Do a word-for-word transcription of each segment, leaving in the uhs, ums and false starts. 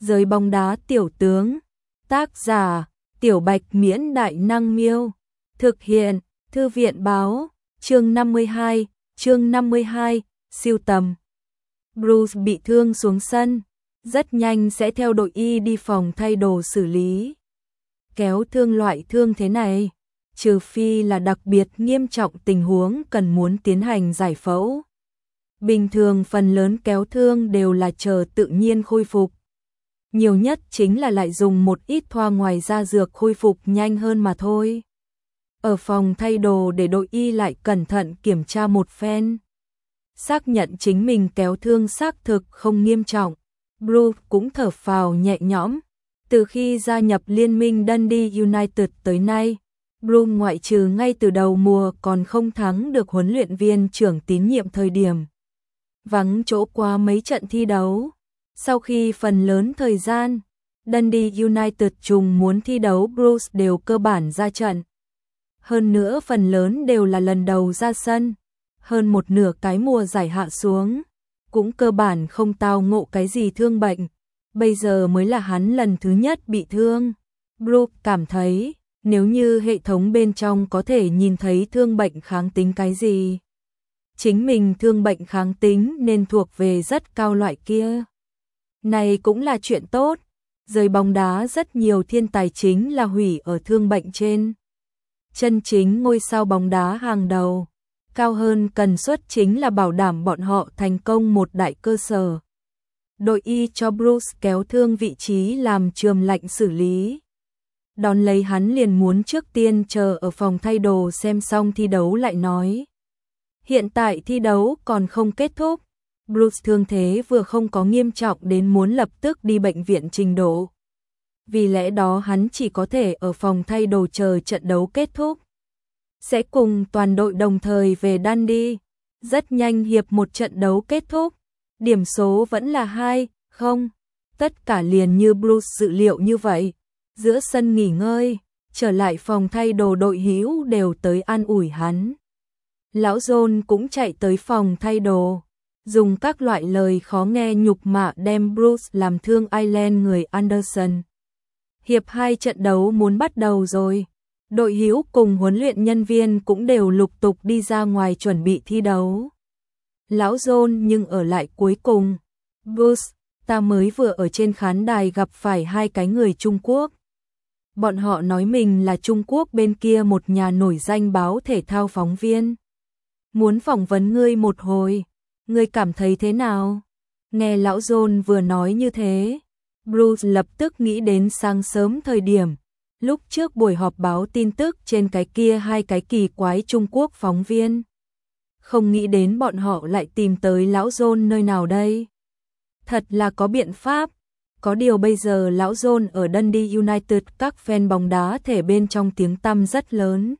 Giới bóng đá tiểu tướng. Tác giả: Tiểu Bạch Miễn Đại Năng Miêu. Thực hiện: Thư viện báo. Chương năm mươi hai, chương năm mươi hai, siêu tầm. Bruce bị thương xuống sân, rất nhanh sẽ theo đội y đi phòng thay đồ xử lý. Kéo thương loại thương thế này, trừ phi là đặc biệt nghiêm trọng tình huống cần muốn tiến hành giải phẫu. Bình thường phần lớn kéo thương đều là chờ tự nhiên khôi phục. Nhiều nhất chính là lại dùng một ít thoa ngoài da dược khôi phục nhanh hơn mà thôi. Ở phòng thay đồ để đội y lại cẩn thận kiểm tra một phen. Xác nhận chính mình kéo thương xác thực không nghiêm trọng. Bruce cũng thở phào nhẹ nhõm. Từ khi gia nhập liên minh Dundee United tới nay, Bruce ngoại trừ ngay từ đầu mùa còn không thắng được huấn luyện viên trưởng tín nhiệm thời điểm vắng chỗ qua mấy trận thi đấu. Sau khi phần lớn thời gian, Dundee United trùng muốn thi đấu Bruce đều cơ bản ra trận. Hơn nữa phần lớn đều là lần đầu ra sân. Hơn một nửa cái mùa giải hạ xuống, cũng cơ bản không tao ngộ cái gì thương bệnh. Bây giờ mới là hắn lần thứ nhất bị thương. Bruce cảm thấy, nếu như hệ thống bên trong có thể nhìn thấy thương bệnh kháng tính cái gì, chính mình thương bệnh kháng tính nên thuộc về rất cao loại kia. Này cũng là chuyện tốt. Giới bóng đá rất nhiều thiên tài chính là hủy ở thương bệnh trên. Chân chính ngôi sao bóng đá hàng đầu, cao hơn cần suất chính là bảo đảm bọn họ thành công một đại cơ sở. Đội y cho Bruce kéo thương vị trí làm chườm lạnh xử lý. Đón lấy hắn liền muốn trước tiên chờ ở phòng thay đồ xem xong thi đấu lại nói. Hiện tại thi đấu còn không kết thúc. Bruce thương thế vừa không có nghiêm trọng đến muốn lập tức đi bệnh viện trình độ. Vì lẽ đó hắn chỉ có thể ở phòng thay đồ chờ trận đấu kết thúc. Sẽ cùng toàn đội đồng thời về Dundee. Rất nhanh hiệp một trận đấu kết thúc. Điểm số vẫn là hai không. Tất cả liền như Bruce dự liệu như vậy. Giữa sân nghỉ ngơi, trở lại phòng thay đồ đội hữu đều tới an ủi hắn. Lão John cũng chạy tới phòng thay đồ, dùng các loại lời khó nghe nhục mạ đem Bruce làm thương Ireland người Anderson. Hiệp hai trận đấu muốn bắt đầu rồi. Đội hữu cùng huấn luyện nhân viên cũng đều lục tục đi ra ngoài chuẩn bị thi đấu. Lão John nhưng ở lại cuối cùng. Bruce, ta mới vừa ở trên khán đài gặp phải hai cái người Trung Quốc. Bọn họ nói mình là Trung Quốc bên kia một nhà nổi danh báo thể thao phóng viên. Muốn phỏng vấn ngươi một hồi. Ngươi cảm thấy thế nào? Nghe lão John vừa nói như thế, Bruce lập tức nghĩ đến sáng sớm thời điểm. Lúc trước buổi họp báo tin tức trên cái kia hai cái kỳ quái Trung Quốc phóng viên. Không nghĩ đến bọn họ lại tìm tới lão John nơi nào đây. Thật là có biện pháp. Có điều bây giờ lão John ở Dundee United các fan bóng đá thể bên trong tiếng tăm rất lớn.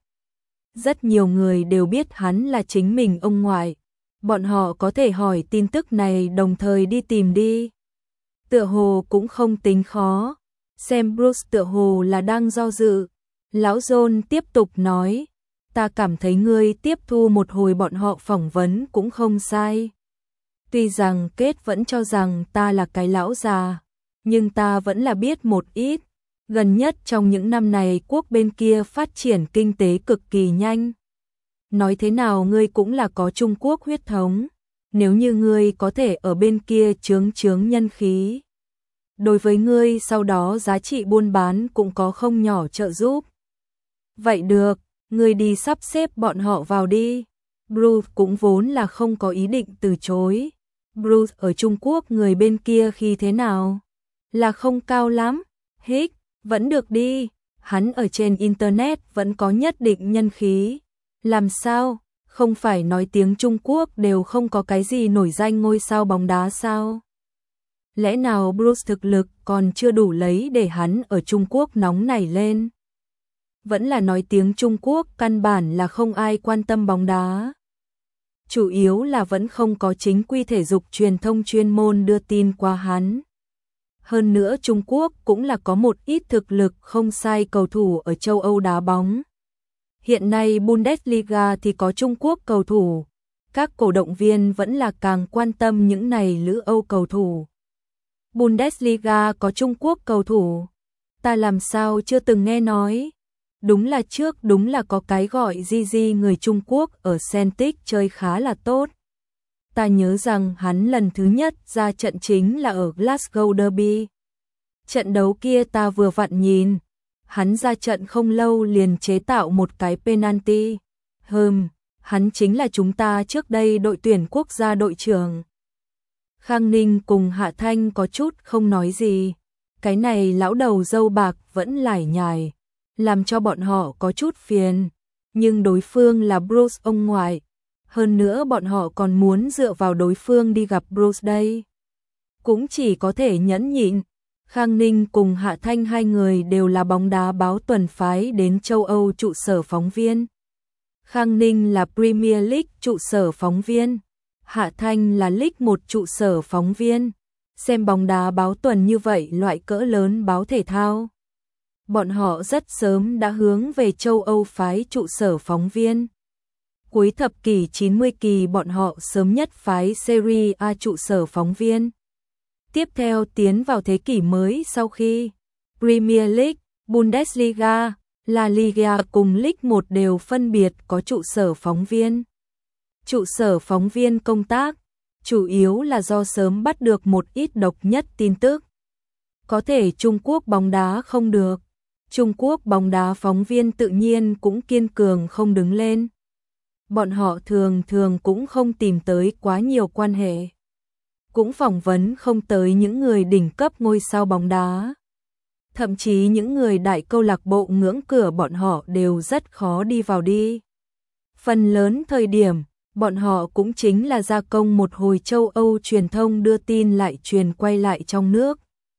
Rất nhiều người đều biết hắn là chính mình ông ngoại. Bọn họ có thể hỏi tin tức này đồng thời đi tìm đi. Tựa hồ cũng không tính khó. Xem Bruce tựa hồ là đang do dự. Lão John tiếp tục nói. Ta cảm thấy ngươi tiếp thu một hồi bọn họ phỏng vấn cũng không sai. Tuy rằng Kết vẫn cho rằng ta là cái lão già, nhưng ta vẫn là biết một ít. Gần nhất trong những năm này quốc bên kia phát triển kinh tế cực kỳ nhanh. Nói thế nào ngươi cũng là có Trung Quốc huyết thống. Nếu như ngươi có thể ở bên kia chướng chướng nhân khí, đối với ngươi sau đó giá trị buôn bán cũng có không nhỏ trợ giúp. Vậy được, ngươi đi sắp xếp bọn họ vào đi. Bruce cũng vốn là không có ý định từ chối. Bruce ở Trung Quốc người bên kia khi thế nào? Là không cao lắm. Hích, vẫn được đi. Hắn ở trên Internet vẫn có nhất định nhân khí. Làm sao? Không phải nói tiếng Trung Quốc đều không có cái gì nổi danh ngôi sao bóng đá sao? Lẽ nào Bruce thực lực còn chưa đủ lấy để hắn ở Trung Quốc nóng nảy lên? Vẫn là nói tiếng Trung Quốc căn bản là không ai quan tâm bóng đá. Chủ yếu là vẫn không có chính quy thể dục truyền thông chuyên môn đưa tin qua hắn. Hơn nữa Trung Quốc cũng là có một ít thực lực không sai cầu thủ ở châu Âu đá bóng. Hiện nay Bundesliga thì có Trung Quốc cầu thủ. Các cổ động viên vẫn là càng quan tâm những này lữ Âu cầu thủ. Bundesliga có Trung Quốc cầu thủ. Ta làm sao chưa từng nghe nói. Đúng là trước đúng là có cái gọi Gigi người Trung Quốc ở Celtic chơi khá là tốt. Ta nhớ rằng hắn lần thứ nhất ra trận chính là ở Glasgow Derby. Trận đấu kia ta vừa vặn nhìn. Hắn ra trận không lâu liền chế tạo một cái penalty. Hừm, hắn chính là chúng ta trước đây đội tuyển quốc gia đội trưởng. Khang Ninh cùng Hạ Thanh có chút không nói gì. Cái này lão đầu râu bạc vẫn lải nhải, làm cho bọn họ có chút phiền. Nhưng đối phương là Bruce ông ngoại. Hơn nữa bọn họ còn muốn dựa vào đối phương đi gặp Bruce đây. Cũng chỉ có thể nhẫn nhịn. Khang Ninh cùng Hạ Thanh hai người đều là bóng đá báo tuần phái đến châu Âu trụ sở phóng viên. Khang Ninh là Premier League trụ sở phóng viên. Hạ Thanh là League một trụ sở phóng viên. Xem bóng đá báo tuần như vậy loại cỡ lớn báo thể thao. Bọn họ rất sớm đã hướng về châu Âu phái trụ sở phóng viên. Cuối thập kỷ chín mươi kỳ bọn họ sớm nhất phái Serie A trụ sở phóng viên. Tiếp theo tiến vào thế kỷ mới sau khi Premier League, Bundesliga, La Liga cùng League một đều phân biệt có trụ sở phóng viên. Trụ sở phóng viên công tác, chủ yếu là do sớm bắt được một ít độc nhất tin tức. Có thể Trung Quốc bóng đá không được. Trung Quốc bóng đá phóng viên tự nhiên cũng kiên cường không đứng lên. Bọn họ thường thường cũng không tìm tới quá nhiều quan hệ. Cũng phỏng vấn không tới những người đỉnh cấp ngôi sao bóng đá. Thậm chí những người đại câu lạc bộ ngưỡng cửa bọn họ đều rất khó đi vào đi. Phần lớn thời điểm, bọn họ cũng chính là gia công một hồi châu Âu truyền thông đưa tin lại truyền quay lại trong nước.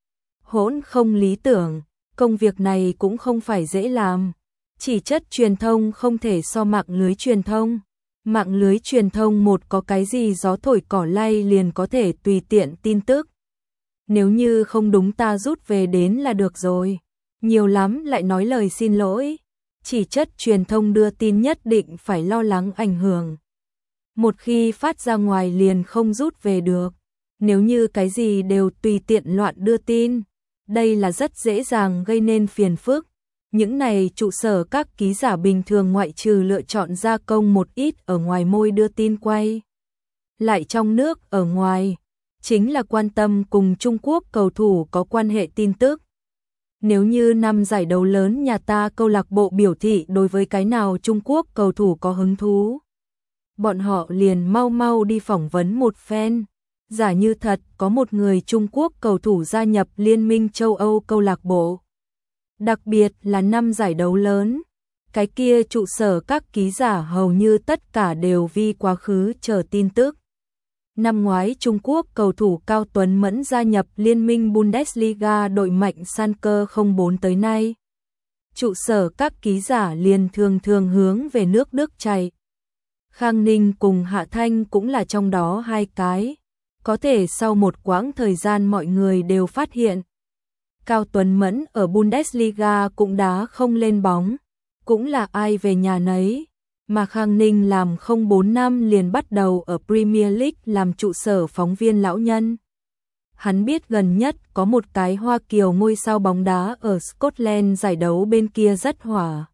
Hỗn không lý tưởng, công việc này cũng không phải dễ làm. Chỉ chất truyền thông không thể so mạng lưới truyền thông. Mạng lưới truyền thông một có cái gì gió thổi cỏ lay liền có thể tùy tiện tin tức. Nếu như không đúng ta rút về đến là được rồi. Nhiều lắm lại nói lời xin lỗi. Chỉ chất truyền thông đưa tin nhất định phải lo lắng ảnh hưởng. Một khi phát ra ngoài liền không rút về được. Nếu như cái gì đều tùy tiện loạn đưa tin, đây là rất dễ dàng gây nên phiền phức. Những này trụ sở các ký giả bình thường ngoại trừ lựa chọn gia công một ít ở ngoài môi đưa tin quay. Lại trong nước ở ngoài, chính là quan tâm cùng Trung Quốc cầu thủ có quan hệ tin tức. Nếu như năm giải đấu lớn nhà ta câu lạc bộ biểu thị đối với cái nào Trung Quốc cầu thủ có hứng thú, bọn họ liền mau mau đi phỏng vấn một phen. Giả như thật có một người Trung Quốc cầu thủ gia nhập Liên minh châu Âu câu lạc bộ. Đặc biệt là năm giải đấu lớn, cái kia trụ sở các ký giả hầu như tất cả đều vi quá khứ chờ tin tức. Năm ngoái Trung Quốc cầu thủ Cao Tuấn Mẫn gia nhập Liên minh Bundesliga đội mạnh Schalke không bốn tới nay. Trụ sở các ký giả liền thường thường hướng về nước Đức chạy. Khang Ninh cùng Hạ Thanh cũng là trong đó hai cái. Có thể sau một quãng thời gian mọi người đều phát hiện. Cao Tuấn Mẫn ở Bundesliga cũng đá không lên bóng. Cũng là ai về nhà nấy. Mà Khang Ninh làm không bốn năm liền bắt đầu ở Premier League làm trụ sở phóng viên lão nhân. Hắn biết gần nhất có một cái Hoa Kiều ngôi sao bóng đá ở Scotland giải đấu bên kia rất hỏa.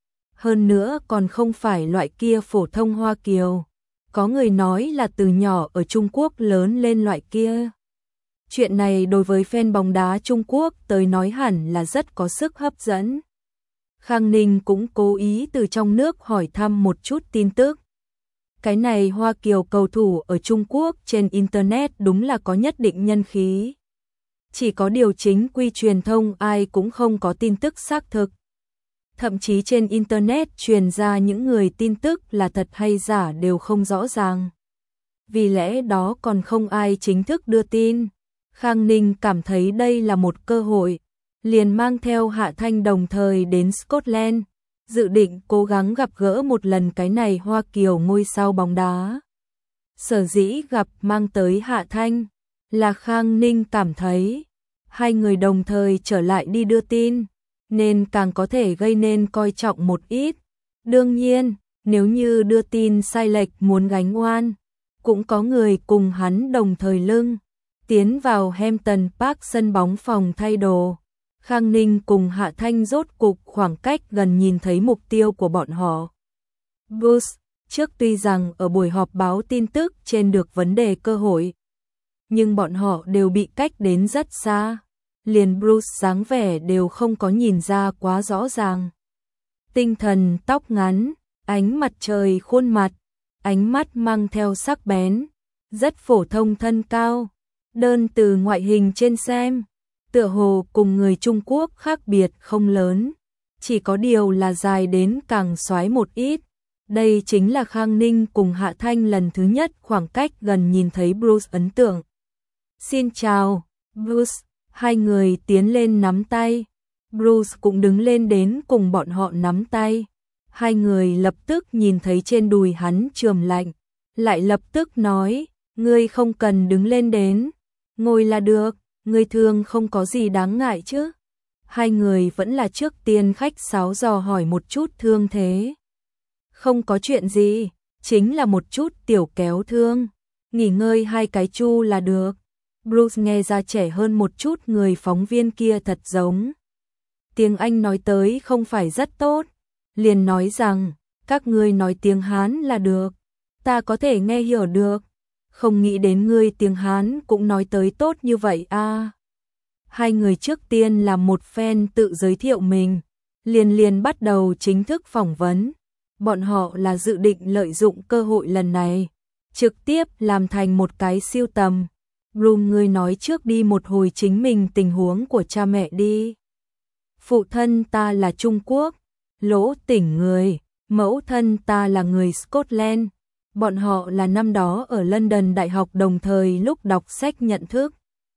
Hơn nữa còn không phải loại kia phổ thông Hoa Kiều. Có người nói là từ nhỏ ở Trung Quốc lớn lên loại kia. Chuyện này đối với fan bóng đá Trung Quốc tới nói hẳn là rất có sức hấp dẫn. Khang Ninh cũng cố ý từ trong nước hỏi thăm một chút tin tức. Cái này Hoa Kiều cầu thủ ở Trung Quốc trên Internet đúng là có nhất định nhân khí. Chỉ có điều chính quy truyền thông ai cũng không có tin tức xác thực. Thậm chí trên Internet truyền ra những người tin tức là thật hay giả đều không rõ ràng. Vì lẽ đó còn không ai chính thức đưa tin. Khang Ninh cảm thấy đây là một cơ hội. Liền mang theo Hạ Thanh đồng thời đến Scotland, dự định cố gắng gặp gỡ một lần cái này Hoa Kiều ngôi sao bóng đá. Sở dĩ gặp mang tới Hạ Thanh, là Khang Ninh cảm thấy, hai người đồng thời trở lại đi đưa tin, nên càng có thể gây nên coi trọng một ít. Đương nhiên, nếu như đưa tin sai lệch muốn gánh oan, cũng có người cùng hắn đồng thời lưng. Tiến vào Hampton Park sân bóng phòng thay đồ, Khang Ninh cùng Hạ Thanh rốt cục khoảng cách gần nhìn thấy mục tiêu của bọn họ. Bruce, trước tuy rằng ở buổi họp báo tin tức trên được vấn đề cơ hội, nhưng bọn họ đều bị cách đến rất xa, liền Bruce dáng vẻ đều không có nhìn ra quá rõ ràng. Tinh thần tóc ngắn, ánh mặt trời khuôn mặt, ánh mắt mang theo sắc bén, rất phổ thông thân cao, đơn từ ngoại hình trên xem, tựa hồ cùng người Trung Quốc khác biệt không lớn, chỉ có điều là dài đến càng xoái một ít. Đây chính là Khang Ninh cùng Hạ Thanh lần thứ nhất khoảng cách gần nhìn thấy Bruce ấn tượng. Xin chào, Bruce, hai người tiến lên nắm tay. Bruce cũng đứng lên đến cùng bọn họ nắm tay. Hai người lập tức nhìn thấy trên đùi hắn chườm lạnh, lại lập tức nói, ngươi không cần đứng lên đến, ngồi là được, ngươi thương không có gì đáng ngại chứ. Hai người vẫn là trước tiên khách sáo dò hỏi một chút thương thế. Không có chuyện gì, chính là một chút tiểu kéo thương, nghỉ ngơi hai cái chu là được. Bruce nghe ra trẻ hơn một chút người phóng viên kia thật giống. Tiếng Anh nói tới không phải rất tốt, liền nói rằng, các ngươi nói tiếng Hán là được, ta có thể nghe hiểu được, không nghĩ đến ngươi tiếng Hán cũng nói tới tốt như vậy a. À. Hai người trước tiên làm một phen tự giới thiệu mình, liền liền bắt đầu chính thức phỏng vấn. Bọn họ là dự định lợi dụng cơ hội lần này, trực tiếp làm thành một cái siêu tầm. Broom, ngươi nói trước đi một hồi chính mình tình huống của cha mẹ đi. Phụ thân ta là Trung Quốc, lỗ tỉnh người, mẫu thân ta là người Scotland. Bọn họ là năm đó ở London Đại học đồng thời lúc đọc sách nhận thức.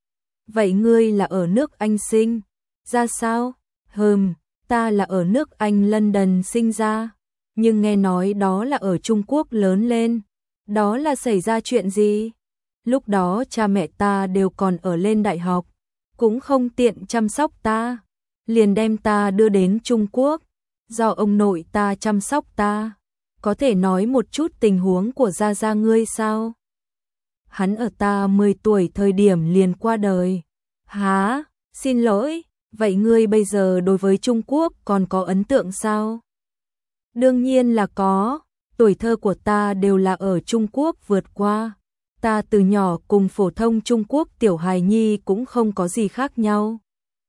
Vậy ngươi là ở nước Anh sinh ra sao? Hừm, ta là ở nước Anh London sinh ra, nhưng nghe nói đó là ở Trung Quốc lớn lên. Đó là xảy ra chuyện gì? Lúc đó cha mẹ ta đều còn ở lên đại học, cũng không tiện chăm sóc ta, liền đem ta đưa đến Trung Quốc, do ông nội ta chăm sóc ta. Có thể nói một chút tình huống của gia gia ngươi sao? Hắn ở ta mười tuổi thời điểm liền qua đời. Hả? Xin lỗi, vậy ngươi bây giờ đối với Trung Quốc còn có ấn tượng sao? Đương nhiên là có, tuổi thơ của ta đều là ở Trung Quốc vượt qua. Ta từ nhỏ cùng phổ thông Trung Quốc tiểu hài nhi cũng không có gì khác nhau.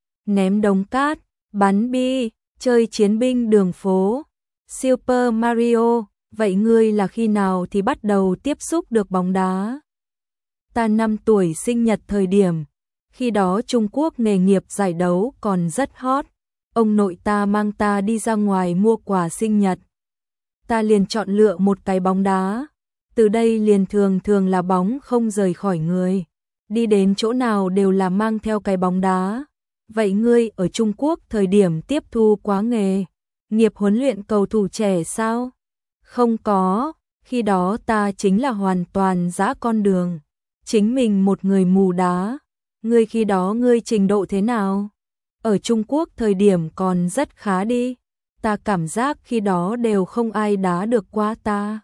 Ném đống cát, bắn bi, chơi chiến binh đường phố, Super Mario, vậy ngươi là khi nào thì bắt đầu tiếp xúc được bóng đá? Ta năm tuổi sinh nhật thời điểm, khi đó Trung Quốc nghề nghiệp giải đấu còn rất hot, ông nội ta mang ta đi ra ngoài mua quà sinh nhật. Ta liền chọn lựa một cái bóng đá, từ đây liền thường thường là bóng không rời khỏi người, đi đến chỗ nào đều là mang theo cái bóng đá. Vậy ngươi ở Trung Quốc thời điểm tiếp thu quá nghề nghiệp huấn luyện cầu thủ trẻ sao? Không có, khi đó ta chính là hoàn toàn dã con đường, chính mình một người mù đá. Ngươi khi đó ngươi trình độ thế nào? Ở Trung Quốc thời điểm còn rất khá đi, ta cảm giác khi đó đều không ai đá được qua ta.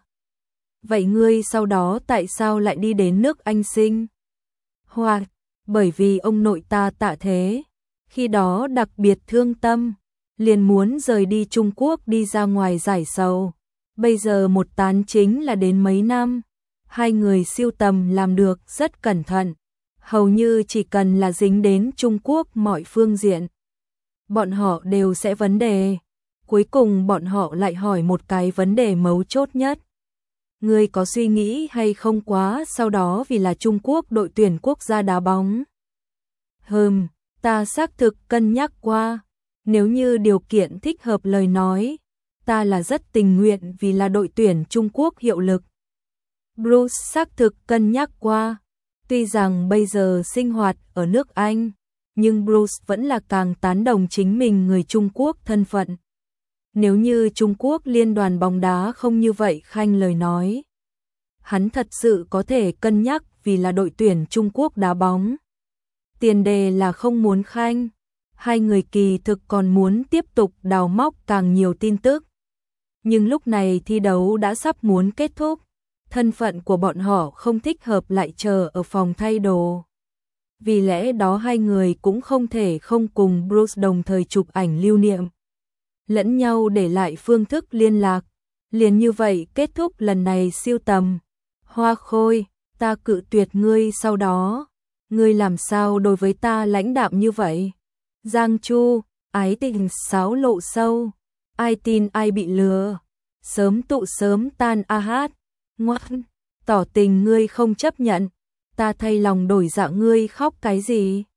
Vậy ngươi sau đó tại sao lại đi đến nước Anh sinh? Hoặc, bởi vì ông nội ta tạ thế, khi đó đặc biệt thương tâm, liền muốn rời đi Trung Quốc đi ra ngoài giải sầu. Bây giờ một tán chính là đến mấy năm, hai người siêu tầm làm được rất cẩn thận, hầu như chỉ cần là dính đến Trung Quốc mọi phương diện, bọn họ đều sẽ vấn đề. Cuối cùng bọn họ lại hỏi một cái vấn đề mấu chốt nhất. Ngươi có suy nghĩ hay không quá sau đó vì là Trung Quốc đội tuyển quốc gia đá bóng? Hừm, ta xác thực cân nhắc qua, nếu như điều kiện thích hợp lời nói, ta là rất tình nguyện vì là đội tuyển Trung Quốc hiệu lực. Bruce xác thực cân nhắc qua, tuy rằng bây giờ sinh hoạt ở nước Anh, nhưng Bruce vẫn là càng tán đồng chính mình người Trung Quốc thân phận. Nếu như Trung Quốc liên đoàn bóng đá không như vậy khanh lời nói, hắn thật sự có thể cân nhắc vì là đội tuyển Trung Quốc đá bóng. Tiền đề là không muốn khanh, hai người kỳ thực còn muốn tiếp tục đào móc càng nhiều tin tức. Nhưng lúc này thi đấu đã sắp muốn kết thúc, thân phận của bọn họ không thích hợp lại chờ ở phòng thay đồ. vì lẽ đó hai người cũng không thể không cùng Bruce đồng thời chụp ảnh lưu niệm. Lẫn nhau để lại phương thức liên lạc. Liền như vậy kết thúc lần này siêu tầm. Hoa Khôi, ta cự tuyệt ngươi sau đó. Ngươi làm sao đối với ta lãnh đạm như vậy? Giang Chu, ái tình sáo lộ sâu. Ai tin ai bị lừa. Sớm tụ sớm tan a hát. Ngoan, tỏ tình ngươi không chấp nhận. Ta thay lòng đổi dạ ngươi khóc cái gì?